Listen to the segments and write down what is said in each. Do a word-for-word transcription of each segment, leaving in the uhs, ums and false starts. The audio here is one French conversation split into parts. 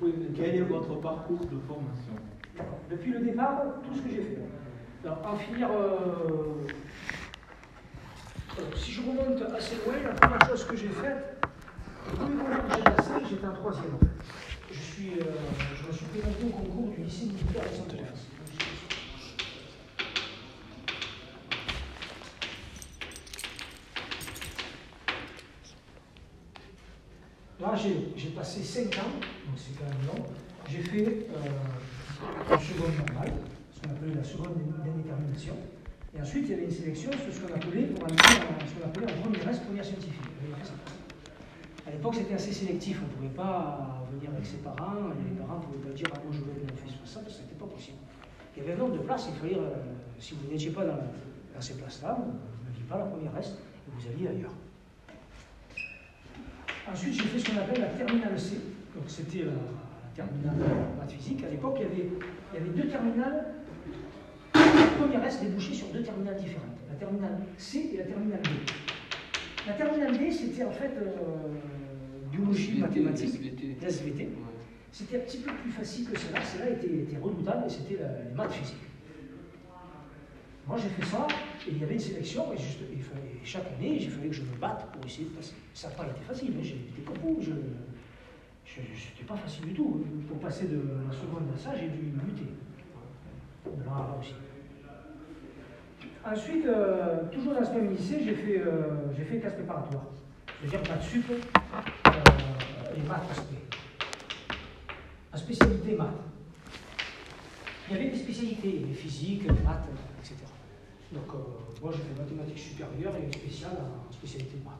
pouvez... Quel est votre parcours de formation? Depuis le départ, tout ce que j'ai fait. Alors, en finir, euh... Alors, si je remonte assez loin, la première chose que j'ai faite, le premier concours que j'ai passé, j'étais en troisième en fait. Je, suis, euh... je me suis présenté au concours du lycée militaire de Sainte-Thérèse. Là, j'ai passé cinq ans, donc c'est quand même long. J'ai fait euh, une seconde normale, ce qu'on appelait la seconde d'indétermination. Et ensuite, il y avait une sélection, ce qu'on appelait, pour entrer en, ce qu'on appelait en première S, première scientifique. À l'époque, c'était assez sélectif, on ne pouvait pas venir avec ses parents, et les parents ne pouvaient pas dire ah, moi je veux être mon fils pour ça, parce que ce n'était pas possible. Il y avait un nombre de places, il fallait, euh, si vous n'étiez pas dans, dans ces places-là, vous n'aviez pas la première S, et vous alliez ailleurs. Ensuite, j'ai fait ce qu'on appelle la terminale C, donc c'était la, la terminale maths physique. À l'époque, il, il y avait deux terminales. La première S débouchait sur deux terminales différentes, la terminale C et la terminale D. La terminale D, c'était en fait euh, biologie, mathématiques, S V T. Ouais. C'était un petit peu plus facile que celle-là. Celle-là était, était redoutable et c'était les maths physiques. Moi, j'ai fait ça, et il y avait une sélection, et, juste, et, fallait, et chaque année, il fallait que je me batte pour essayer de passer. Ça n'a pas été facile, hein, j'ai été comme vous, je n'était pas facile du tout. Pour passer de la seconde à ça, j'ai dû lutter. Là, là aussi. Ensuite, euh, toujours dans ce même lycée, j'ai fait, euh, fait classe préparatoire. C'est-à-dire maths sup euh, et maths S P. La spécialité maths. Il y avait des spécialités, les physiques, maths, et cetera. Donc, euh, moi, j'ai fait mathématiques supérieures et une spéciale en spécialité de maths.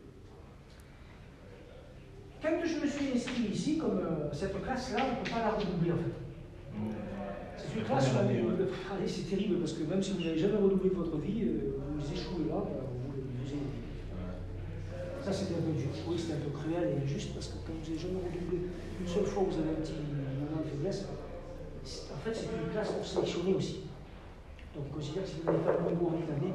Quand je me suis inscrit ici, comme euh, cette classe-là, on ne peut pas la redoubler en fait. C'est une classe où euh, c'est terrible parce que même si vous n'avez jamais redoublé de votre vie, euh, vous échouez là, ben, vous vous avez... Ça, c'était un peu dur. Oui, c'était un peu cruel et injuste parce que quand vous n'avez jamais redoublé une seule fois, vous avez un petit moment de faiblesse. En fait, c'est une classe pour sélectionner aussi. Donc, on considère que si vous n'avez pas le niveau en une année,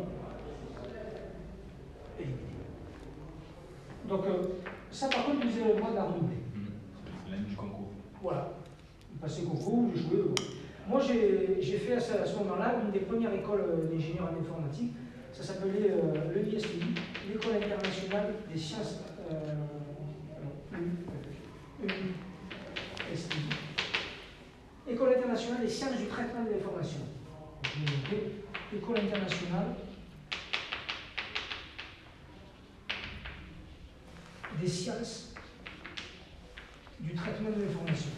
éliminé. Donc, euh, ça, par contre, vous avez le droit de la redoubler. C'est l'année du concours. Voilà. Vous passez le concours, vous jouez. Euh. Moi, j'ai fait à ce, à ce moment-là une des premières écoles d'ingénieurs en informatique. Ça s'appelait euh, l'E I S T I, l'École internationale des sciences. Euh, E I S T I. École internationale des sciences du traitement de l'information. École internationale des sciences du traitement de l'information.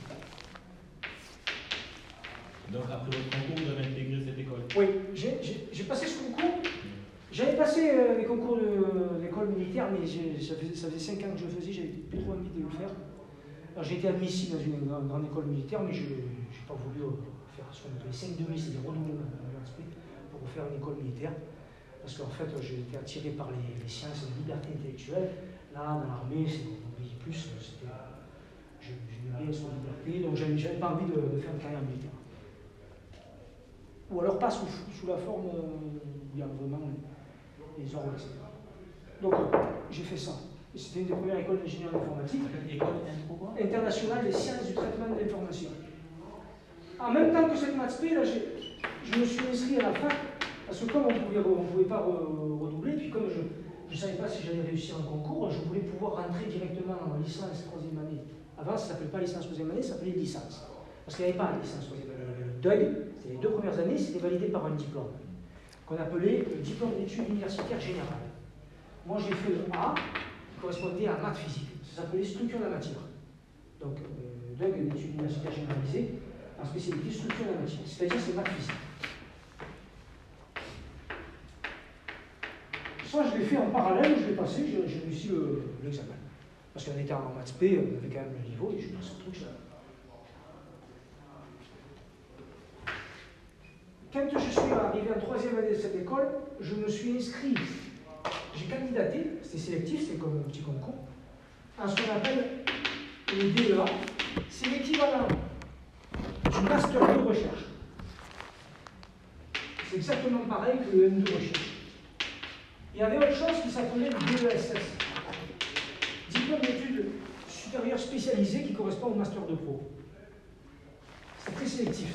Donc après votre concours, vous avez intégré cette école? Oui, j'ai passé ce concours. J'avais passé euh, les concours de l'école militaire, mais ça faisait, ça faisait cinq ans que je le faisais, j'avais plus trop envie de le faire. J'ai été admis ici dans une grande, grande école militaire, mais je n'ai pas voulu euh, faire ce qu'on appelait cinq demi, c'est-à-dire redoubler mon aspect pour faire une école militaire. Parce qu'en fait, j'ai été attiré par les, les sciences et les libertés intellectuelles. Là, dans l'armée, c'est oublié plus, je, je n'ai rien sur la liberté, donc je n'avais pas envie de, de faire une carrière militaire. Ou alors pas sous, sous la forme euh, où il y a vraiment les ordres, et cetera. Donc, euh, j'ai fait ça. C'était une des premières écoles d'ingénieur informatique. École internationale des sciences du traitement de l'information. En même temps que cette maths P, là, je me suis inscrit à la fac, parce que comme on pouvait, ne pouvait pas redoubler, puis comme je ne savais pas si j'allais réussir un concours, je voulais pouvoir rentrer directement en licence troisième année. Avant, ça ne s'appelait pas licence troisième année, ça s'appelait licence. Parce qu'il n'y avait pas de licence troisième année. Le D U G, c'était les deux premières années, c'était validé par un diplôme, qu'on appelait le diplôme d'études universitaires générales. Moi, j'ai fait le A, qui correspondait à maths physique. Ça s'appelait structure de la matière. Donc, euh, D U G d'études universitaires généralisées, en spécialité structure de la matière. C'est-à-dire, c'est maths physique. Ça, je l'ai fait en parallèle, je l'ai passé, j'ai réussi l'examen. Le, Parce qu'on était en maths P, on avait quand même le niveau, et je suis dans ce truc-là. Quand je suis arrivé en troisième année de cette école, je me suis inscrit, j'ai candidaté, c'était sélectif, c'est comme un petit concours, en ce qu'on appelle le D E A. C'est l'équivalent du master de recherche. C'est exactement pareil que le M deux recherche. Il y avait autre chose qui s'appelait le D E S S, diplôme d'études supérieur spécialisé qui correspond au Master de Pro. C'est très sélectif.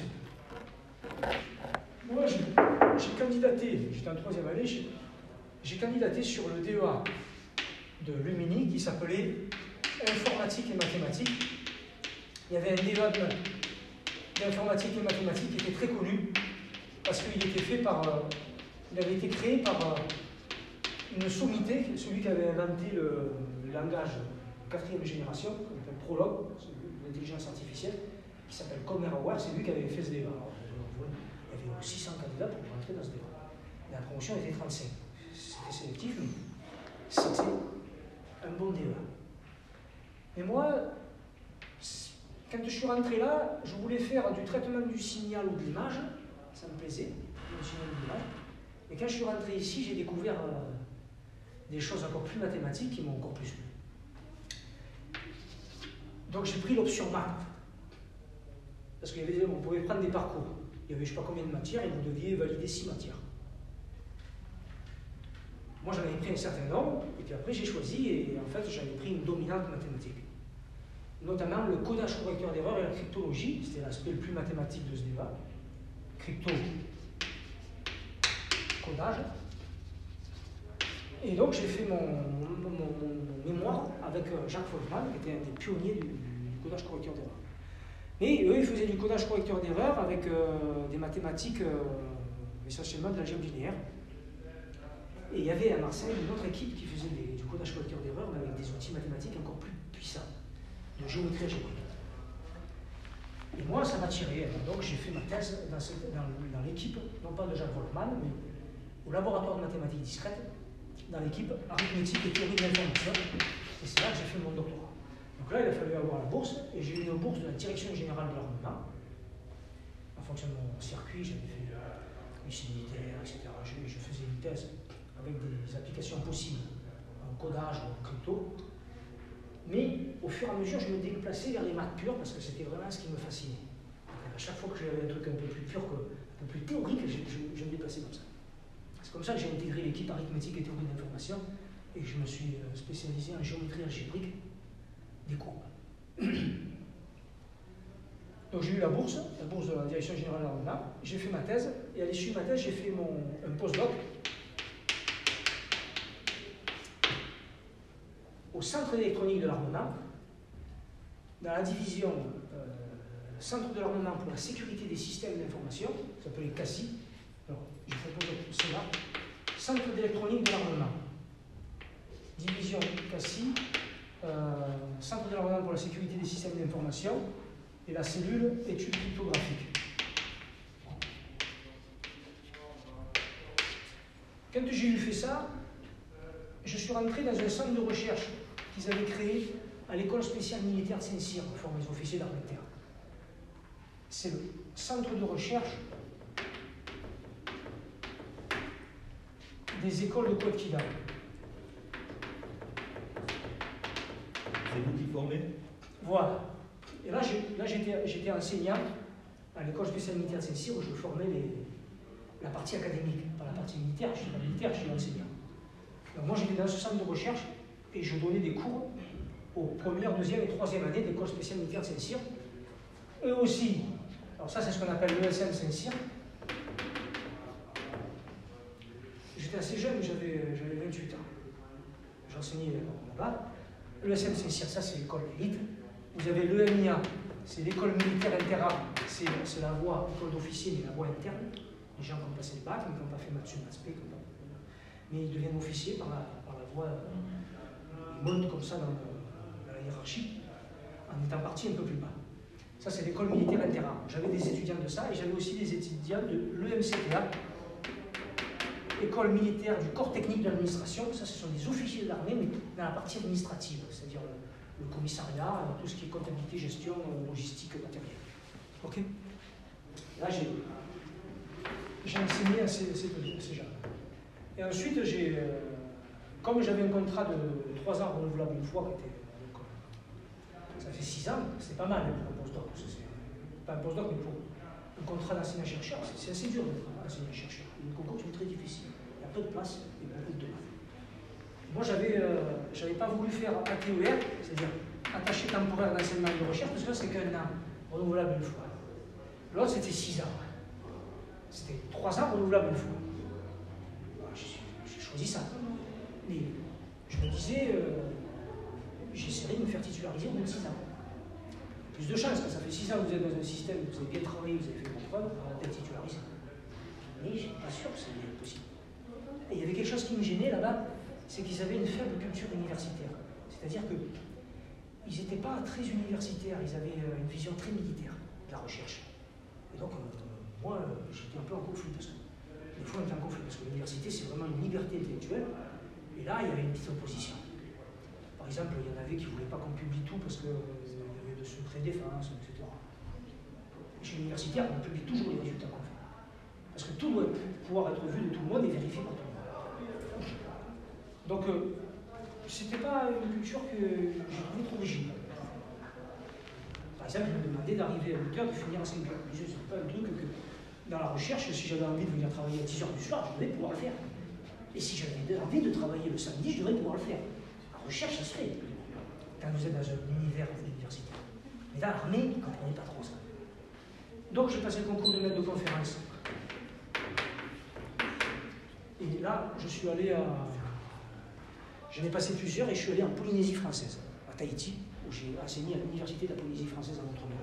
Moi, j'ai candidaté, j'étais en troisième année, j'ai candidaté sur le D E A de Lumini qui s'appelait Informatique et Mathématiques. Il y avait un D E A d'informatique et mathématiques qui était très connu parce qu'il était fait par, euh, il avait été créé par euh, une sommité, celui qui avait inventé le, le langage de quatrième génération, qu'on appelle Prolog, l'intelligence artificielle, qui s'appelle Colmer Howard, c'est lui qui avait fait ce D E A. Alors, il y avait six cents candidats pour rentrer dans ce D E A. La promotion était trente-cinq. C'était sélectif, mais c'était un bon D E A. Mais moi, quand je suis rentré là, je voulais faire du traitement du signal ou de l'image, ça me plaisait, le signal ou de l'image. Mais quand je suis rentré ici, j'ai découvert euh, des choses encore plus mathématiques qui m'ont encore plus plu. Donc j'ai pris l'option maths. Parce qu'on pouvait prendre des parcours. Il y avait je ne sais pas combien de matières et vous deviez valider six matières. Moi j'en avais pris un certain nombre, et puis après j'ai choisi, et en fait j'avais pris une dominante mathématique. Notamment le codage correcteur d'erreur et la cryptologie, c'était l'aspect le plus mathématique de ce débat. Crypto, codage. Et donc j'ai fait mon, mon, mon, mon mémoire avec Jacques Folkman, qui était un des pionniers du, du codage correcteur d'erreur. Mais eux, ils faisaient du codage correcteur d'erreur avec euh, des mathématiques, euh, essentiellement de l'algèbre linéaire. Et il y avait à Marseille une autre équipe qui faisait des, du codage correcteur d'erreur, mais avec des outils mathématiques encore plus puissants, de géométrie algébrique. Et moi, ça m'a tiré. Donc j'ai fait ma thèse dans, dans, dans l'équipe, non pas de Jacques Volkmann, mais au laboratoire de mathématiques discrètes, dans l'équipe arithmétique et théorie de l'information. Et c'est là que j'ai fait mon doctorat. Donc là, il a fallu avoir la bourse, et j'ai eu une bourse de la Direction Générale de l'Armement. En fonction de mon circuit, j'avais fait euh, lycée militaire, et cetera. Je, je faisais une thèse avec des applications possibles en codage ou en crypto. Mais au fur et à mesure, je me déplaçais vers les maths pures parce que c'était vraiment ce qui me fascinait. Donc, à chaque fois que j'avais un truc un peu plus pur, que, un peu plus théorique, je, je, je me déplaçais comme ça. C'est comme ça que j'ai intégré l'équipe arithmétique et théorie de l'information et que je me suis spécialisé en géométrie algébrique des courbes. Donc j'ai eu la bourse, la bourse de la Direction Générale de l'Armement, j'ai fait ma thèse, et à l'issue de ma thèse, j'ai fait mon, un postdoc au Centre d'électronique de l'Armement, dans la division euh, Centre de l'Armement pour la sécurité des systèmes d'information, ça s'appelait C A S I. Alors, je propose cela. Centre d'électronique de l'Armement, division C A S I, euh, Centre de l'Armement pour la sécurité des systèmes d'information, et la cellule études cryptographiques. Quand j'ai eu fait ça, je suis rentré dans un centre de recherche qu'ils avaient créé à l'école spéciale militaire de Saint-Cyr, pour former les officiers d'armée de terre. C'est le centre de recherche des écoles de Côte-Kidal. C'est vous qui formez? Voilà. Et là, j'étais enseignant à l'école spéciale militaire de Saint-Cyr où je formais les, la partie académique, pas la partie militaire. Je suis pas militaire, je suis enseignant. Donc moi, j'étais dans ce centre de recherche et je donnais des cours aux premières, deuxième et troisième années de l'école spéciale militaire de Saint-Cyr. Eux aussi, alors ça, c'est ce qu'on appelle l'E S M Saint-Cyr. J'étais assez jeune, j'avais vingt-huit ans. J'enseignais là-bas. L'E S M Saint-Cyr, ça, c'est l'école élite. Vous avez l'E M I A, c'est l'école militaire interarmes, c'est la voie, école d'officier, mais la voie interne. Les gens qui ont passé le bac, mais qui n'ont pas fait maths sup, maths spé, mais ils deviennent officiers par la, par la voie, ils montent comme ça dans, dans la hiérarchie, en étant partis un peu plus bas. Ça, c'est l'école militaire interarmes. J'avais des étudiants de ça, et j'avais aussi des étudiants de l'E M C T A, école militaire du corps technique de l'administration. Ça, ce sont des officiers de l'armée, mais dans la partie administrative, c'est-à-dire le commissariat, tout ce qui est comptabilité, gestion, logistique, matériel. Ok. Là, j'ai enseigné à ces, ces, ces gens. Et ensuite, j'ai, euh, comme j'avais un contrat de trois ans renouvelable une fois, qui était, donc, ça fait six ans, c'est pas mal pour un postdoc. Pas un postdoc, mais pour un contrat d'enseignant-chercheur, c'est assez dur d'être enseignant-chercheur. Les concours sont très difficiles. Il y a peu de place et beaucoup de demandes. Moi, j'avais euh, j'avais pas voulu faire A T E R, c'est-à-dire attaché temporaire d'enseignement et de recherche, parce que c'est qu'un an, renouvelable une fois. L'autre, c'était six ans. C'était trois ans renouvelables une fois. J'ai choisi ça. Mais je me disais, euh, j'essaierai de me faire titulariser au bout de six ans. Plus de chance, quand ça fait six ans que vous êtes dans un système, vous avez bien travaillé, vous avez fait vos preuves, d'être titularisé. Mais je n'étais pas sûr que c'était possible. Et il y avait quelque chose qui me gênait là-bas, c'est qu'ils avaient une faible culture universitaire. C'est-à-dire qu'ils n'étaient pas très universitaires, ils avaient une vision très militaire de la recherche. Et donc, euh, moi, j'étais un peu en conflit, parce que des fois, on était en conflit, parce que l'université, c'est vraiment une liberté intellectuelle, et là, il y avait une petite opposition. Par exemple, il y en avait qui ne voulaient pas qu'on publie tout parce qu'il y avait de secret défense, et cetera. Chez l'universitaire, on publie toujours les résultats qu'on fait. Parce que tout doit pouvoir être vu de tout le monde et vérifié par tout le monde. Donc, euh, c'était pas une culture que j'ai trouvée trop rigide. Par exemple, ils me demandaient d'arriver à huit heures, de finir à cinq heures. Je disais, c'est pas un truc que, dans la recherche, si j'avais envie de venir travailler à dix heures du soir, je devais pouvoir le faire. Et si j'avais envie de travailler le samedi, je devrais pouvoir le faire. La recherche, ça se fait. Quand vous êtes dans un univers universitaire. Mais dans l'armée, ils ne comprenaient pas trop ça. Donc, j'ai passé le concours de maître de conférence. Et là, je suis allé à... J'en ai passé plusieurs et je suis allé en Polynésie française, à Tahiti, où j'ai enseigné à l'université de la Polynésie française en Outre-mer.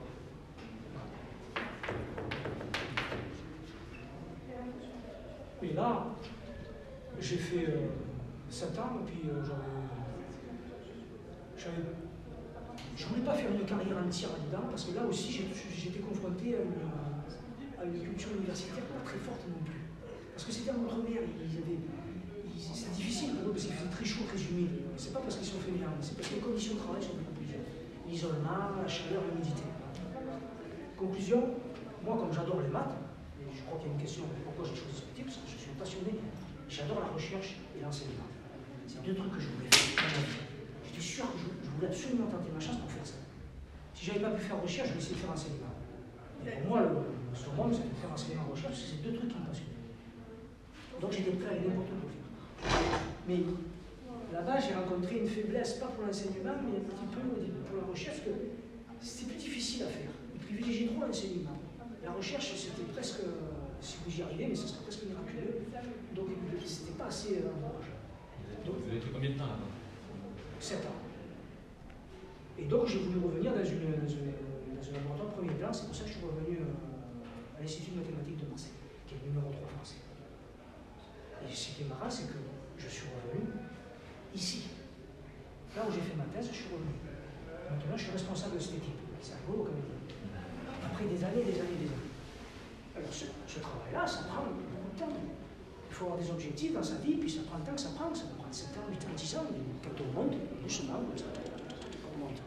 Et là, j'ai fait euh, sept ans, et puis euh, j'avais... Je ne voulais pas faire une carrière entière là-dedans, parce que là aussi, j'étais confronté à une, à une culture universitaire pas très forte non plus. Parce que c'était en Outre-mer, ils avaient... C'est difficile pour eux parce qu'il faisait très chaud, très humide. C'est pas parce qu'ils sont fainéants, c'est parce que les conditions de travail sont beaucoup plus dures. L'isolement, la chaleur, l'humidité. Conclusion, moi comme j'adore les maths, et je crois qu'il y a une question pourquoi j'ai choisi ce métier, parce que je suis passionné, j'adore la recherche et l'enseignement. C'est deux trucs que je voulais faire dans ma vie. J'étais sûr que je, je voulais absolument tenter ma chance pour faire ça. Si j'avais pas pu faire recherche, je vais essayer de faire enseignement. Et pour moi, le, le summum, c'est de faire enseignement en recherche, parce que c'est deux trucs qui me passionnent. Donc j'étais prêt à aller n'importe où. Mais là-bas, j'ai rencontré une faiblesse, pas pour l'enseignement, mais un petit peu pour la recherche, que c'était plus difficile à faire. Ils privilégiaient trop l'enseignement. La recherche, c'était presque, si vous y arrivez, mais ce serait presque miraculeux. Donc, c'était pas assez... Euh, donc, vous avez fait combien de temps là-bas? sept ans. Et donc, j'ai voulu revenir dans, une, dans, une, dans un laboratoire de premier plan. C'est pour ça que je suis revenu euh, à l'Institut de mathématiques de Marseille, qui est le numéro trois français. Et ce qui est marrant, c'est que je suis revenu ici. Là où j'ai fait ma thèse, je suis revenu. Maintenant, je suis responsable de cette équipe. C'est rigolo quand même. Après des années, des années, des années. Alors, ce, ce travail-là, ça prend beaucoup de temps. Il faut avoir des objectifs dans sa vie, puis ça prend le temps que ça prend. Ça peut prendre sept ans, huit ans, dix ans. Et quand on monte, doucement, on monte.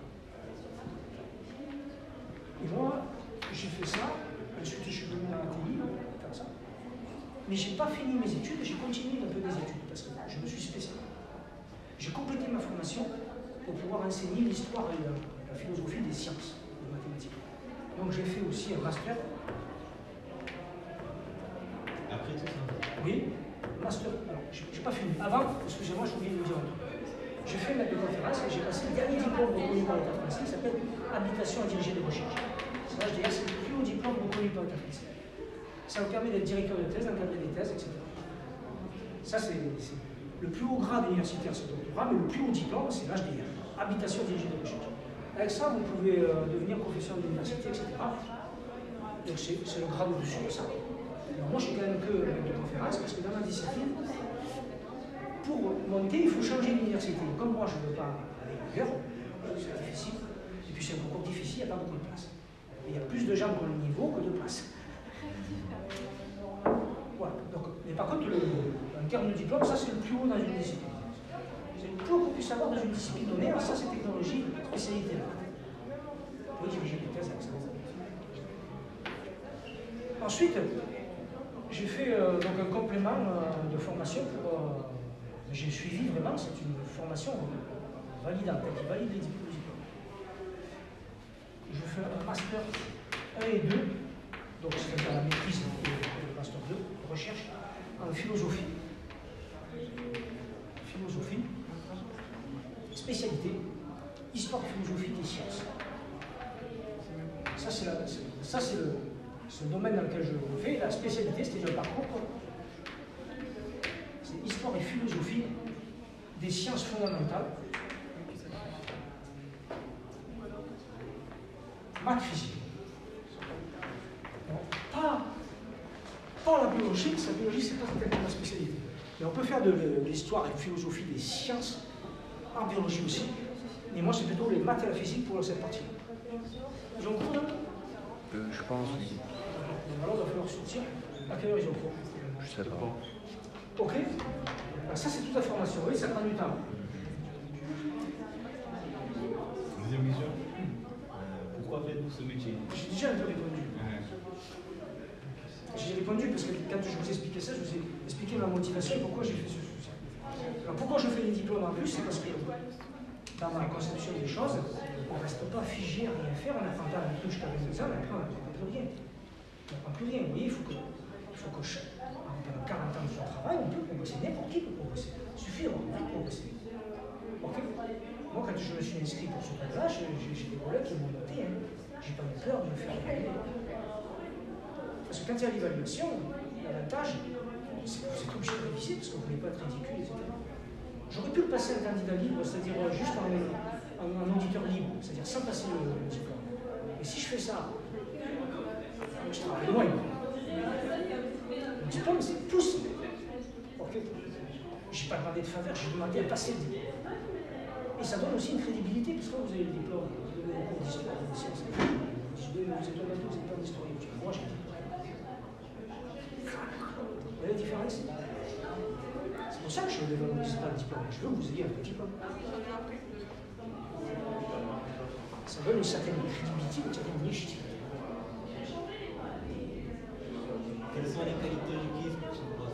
Et moi, j'ai fait ça. Ensuite, je suis venu dans la T I, faire ça. Mais je n'ai pas fini mes études, j'ai continué un peu mes études, parce que je me suis spécialisé. J'ai complété ma formation pour pouvoir enseigner l'histoire et la, la philosophie des sciences, des mathématiques. Donc j'ai fait aussi un master. Après tout ça? Oui, master. Alors, je n'ai pas fini. Avant, excusez-moi, j'ai oublié de vous dire un truc. J'ai fait maître de conférence et j'ai passé le dernier diplôme reconnu par l'État français, qui s'appelle Habilitation à diriger des recherches. C'est l'H D R, c'est le plus haut diplôme reconnu par l'État français. Ça vous permet d'être directeur de thèse, d'encadrer des thèses, et cetera. Ça, c'est le plus haut grade universitaire, c'est le doctorat, mais le plus haut diplôme, c'est l'H D R, Habilitation dirigée de recherche. Avec ça, vous pouvez euh, devenir professeur d'université, et cetera. Donc, c'est le grade au-dessus de ça. Alors, moi, je suis quand même que maître de conférence, parce que dans ma discipline, pour monter, il faut changer d'université. Comme moi, je ne veux pas aller ailleurs, c'est difficile. Et puis, c'est un concours difficile, il n'y a pas beaucoup de place. Et il y a plus de gens qui ont le niveau que de places. Voilà. Donc, mais par contre, le, en termes de diplôme, ça c'est le plus haut dans une discipline. C'est le plus haut qu'on puisse avoir dans une discipline donnée, alors ça c'est technologie, spécialité. Vous pouvez diriger des thèses avec ça. Ensuite, j'ai fait euh, donc un complément euh, de formation pour. Euh, j'ai suivi vraiment, c'est une formation validante, qui valide les diplômes. Je fais un master un et deux, donc c'est à la maîtrise de master deux, recherche en philosophie. Philosophie, spécialité, histoire et philosophie des sciences. Ça, c'est la- c'est- ça, c'est le, c'est le domaine dans lequel je fais. La spécialité, c'était le parcours. quoi. C'est histoire et philosophie des sciences fondamentales. Maths, physique. Bon, pas, pas la biologie, parce que la biologie, c'est pas tellement ma spécialité. Mais on peut faire de l'histoire et philosophie des sciences, en biologie aussi. Mais moi, c'est plutôt les maths et la physique pour cette partie. Ils ont cours là Euh, je pense, oui. Alors, il va falloir sortir. À quelle heure ils ont cours? Je sais pas. Ok. Alors, ça, c'est toute la formation. Oui, ça prend du temps. Deuxième question. Euh, pourquoi faites-vous ce métier? J'ai déjà un peu répondu. J'ai répondu parce que quand je vous ai expliqué ça, je vous ai expliqué ma motivation et pourquoi j'ai fait ce sujet. Alors pourquoi je fais les diplômes en plus? C'est parce que dans ma conception des choses, on ne reste pas figé à rien faire, on n'apprend pas un truc jusqu'à vingt ans, après on n'apprend plus rien. On n'apprend plus rien. Vous voyez, il faut que, il faut que pendant quarante ans de son travail, on peut progresser. N'importe qui peut progresser. Il suffit d'avoir envie de progresser. Ok. Moi, quand je me suis inscrit pour ce truc-là, j'ai des collègues qui m'ont noté. Hein. J'ai pas eu peur de me faire évaluer. Parce que quand il y a l'évaluation, l'avantage, c'est que vous êtes obligé de réviser parce que vous ne voulez pas être ridicule, et cetera. J'aurais pu le passer un candidat libre, c'est-à-dire juste en, en, en auditeur libre, c'est-à-dire sans passer le, le diplôme. Et si je fais ça, je travaille loin. Le diplôme, c'est pousse. Ok. Je n'ai pas demandé de faveur, j'ai demandé à passer le diplôme. Et ça donne aussi une crédibilité, parce que quand vous avez le diplôme, vous donnez des cours d'histoire, de sciences, vous dites, vous êtes honnête, vous êtes pas un historien. Moi, j'ai dit. Vous voyez la différence? C'est pour ça que je ne valorise pas le diplôme. Je veux que vous ayez un diplôme. Ça donne une certaine crédibilité, une certaine légitimité. Quelles sont les qualités requises pour ce poste?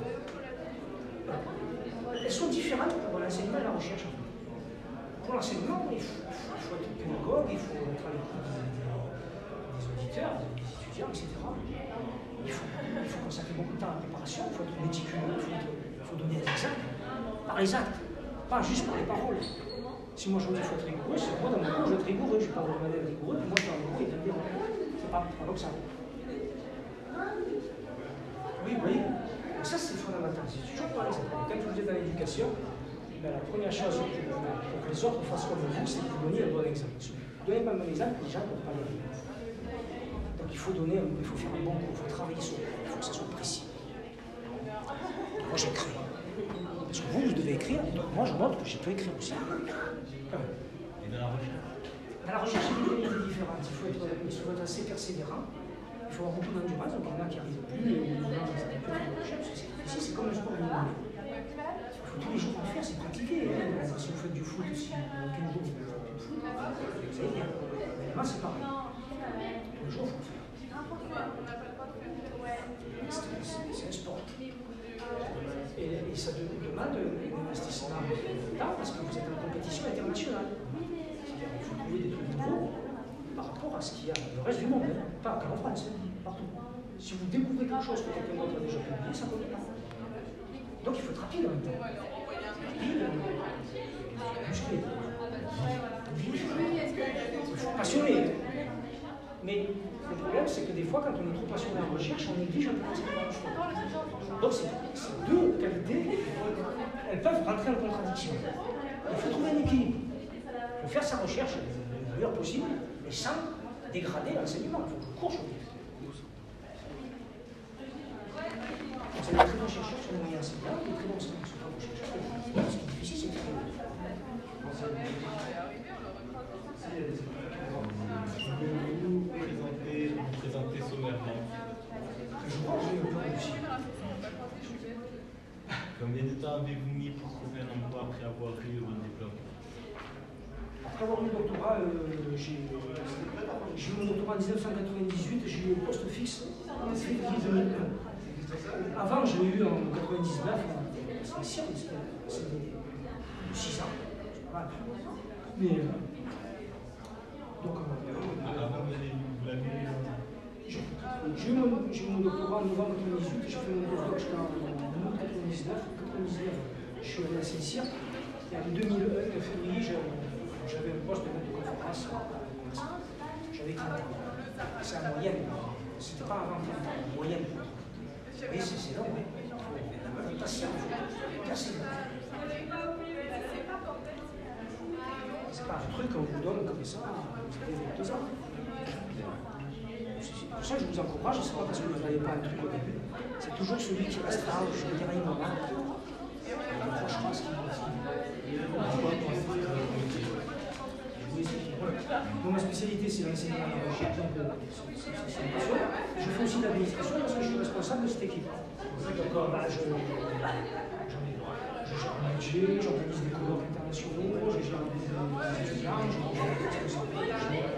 Elles sont différentes pour l'enseignement et la recherche. Pour l'enseignement, il faut, il faut être pédagogue, il faut être à l'écoute des, des auditeurs, des étudiants, et cetera. Il faut, il faut consacrer beaucoup de temps à la préparation, il faut être méticuleux, il faut, être, il faut donner des exemples par les actes, pas juste par les paroles. Si moi je vous dis qu'il faut être rigoureux, c'est moi dans mon cours je vais être rigoureux, je ne vais pas vous demander d'être rigoureux, puis moi je vais avoir rigoureux et bien. C'est pas, pas comme ça. Oui, vous voyez, ça c'est fondamental, c'est toujours pareil. Quand vous êtes dans l'éducation, ben, la première chose pour que les autres fassent comme vous, c'est de vous donner un bon exemple. Si vous ne donnez pas un bon exemple, les gens ne peuvent pas le faire. Donc il faut donner, il faut faire un bon cours, il faut travailler sur le il faut que ça soit précis. Moi j'écris. Parce que vous, vous devez écrire, donc moi je montre que je peux écrire aussi. Et dans la recherche? Dans la recherche, il y a des qualités différentes. Il faut, être, il faut être assez persévérant, il faut avoir beaucoup d'endurance, donc il y en a qui arrivent plus, et il y en a qui arrivent plus à la recherche, parce que ici c'est comme le sport individuel. Il faut tous les jours le faire, c'est pratiquer. Hein. Si vous faites du foot, si quel jour vous faites du foot, vous savez bien. Mais moi c'est pareil. Tous les jours, il faut le faire. C'est un sport. Et, et ça demande un investissement de temps parce que vous êtes en compétition internationale. C'est-à-dire qu'il faut trouver des trucs nouveaux par rapport à ce qu'il y a dans le reste du monde, hein. Pas qu'en France, hein, partout. Si vous découvrez quelque chose que quelqu'un d'autre a déjà publié, ça ne compte pas. Donc il faut être rapide en même temps. Rapide, musclé. Il faut passionner. Mais le problème, c'est que des fois, quand on est trop passionné en recherche, on néglige un peu l'enseignement. Donc ces deux qualités, elles peuvent rentrer en contradiction. Il faut trouver un équilibre. Il faut faire sa recherche le meilleur possible, et sans dégrader l'enseignement. Il faut que le cours soit bien fait. Vous avez des très bons chercheurs sur les moyens enseignants, des très bons enseignants sur les chercheurs. Ce qui est difficile, c'est de trouver. Pouvez-vous présenter, vous présenter sommairement? Je crois que j'ai un peu réussi. Combien de temps avez-vous mis pour trouver un emploi après avoir eu votre diplôme? Après avoir eu le doctorat, euh, j'ai eu mon doctorat en mille neuf cent quatre-vingt-dix-huit, j'ai eu le poste fixe en février deux mille un. Avant, je l'ai eu en mille neuf cent quatre-vingt-dix-neuf, c'est sûr, c'est six ans, c'est pas mal. Mais, euh, donc, euh, Avant, vous l'avez eu? J'ai eu mon doctorat en novembre mille neuf cent quatre-vingt-dix-huit, j'ai fait mon doctorat jusqu'en août mille neuf cent quatre-vingt-dix-neuf. En quatre-vingt-dix-neuf, je suis allé à Saint-Cyr, et en deux mille un, en février, j'avais un poste de conférences. J'avais trente ans. C'est en moyenne. C'était pas avant trente ans, en moyenne. Mais c'est long. Il faut passer. Casser. C'est pas un truc qu'on vous donne comme ça, vous avez deux ans. C'est pour ça que je vous encourage, c'est pas parce que vous n'avez pas un truc au début, c'est toujours celui qui restera, je veux dire, un moment, qui approchera ce qu'il Donc ma spécialité, c'est l'enseignement à la recherche, donc c'est une passion. Je fais aussi de l'administration parce que je suis responsable de cette équipe. Donc, bah, je, je gère un budget, j'organise des colloques internationaux, je gère des étudiants, je gère des expositions.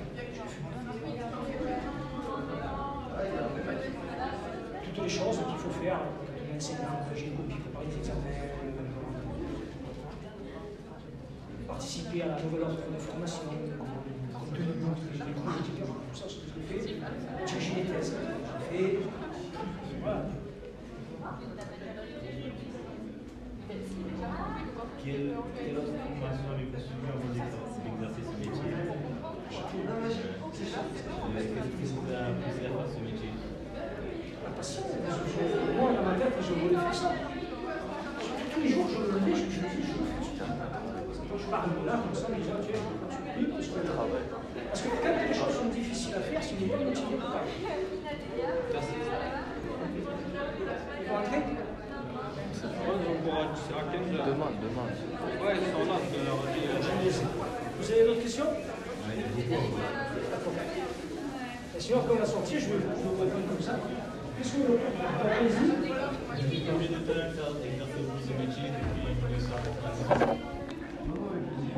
Toutes les choses qu'il faut faire quand on est enseignant, j'ai des copies pour les examens, participer à la nouvelle offre de formation, contenu de montre, les cours, et cetera. Tout ça, c'est ce que je fais. Chercher les thèses, je fais. Voilà. Quelle, quelle autre formation avez-vous suivi avant d'exercer ce métier? Qu'est-ce qui vous a poussé à faire ce métier? La passion. Moi, dans ma tête, je voulais faire ça. Tous les jours, je me levais, je me disais, je veux faire ça. Quand je parle de là, comme ça, les gens, tu vois, je continue, parce que, parce que quand les choses sont difficiles à faire, si on n'est pas motivé, on ne peut pas. Merci. Vous rentrez? Demande, demande. Ouais, ils sont là, je vais leur dire. Vous avez d'autres questions? D'accord. Et sinon, quand on va sortir, je vais vous répondre comme ça. Qu'est-ce que vous voulez? Allez-y. Depuis combien de temps exercez-vous ce métier depuis mille neuf cent quatre-vingt-dix?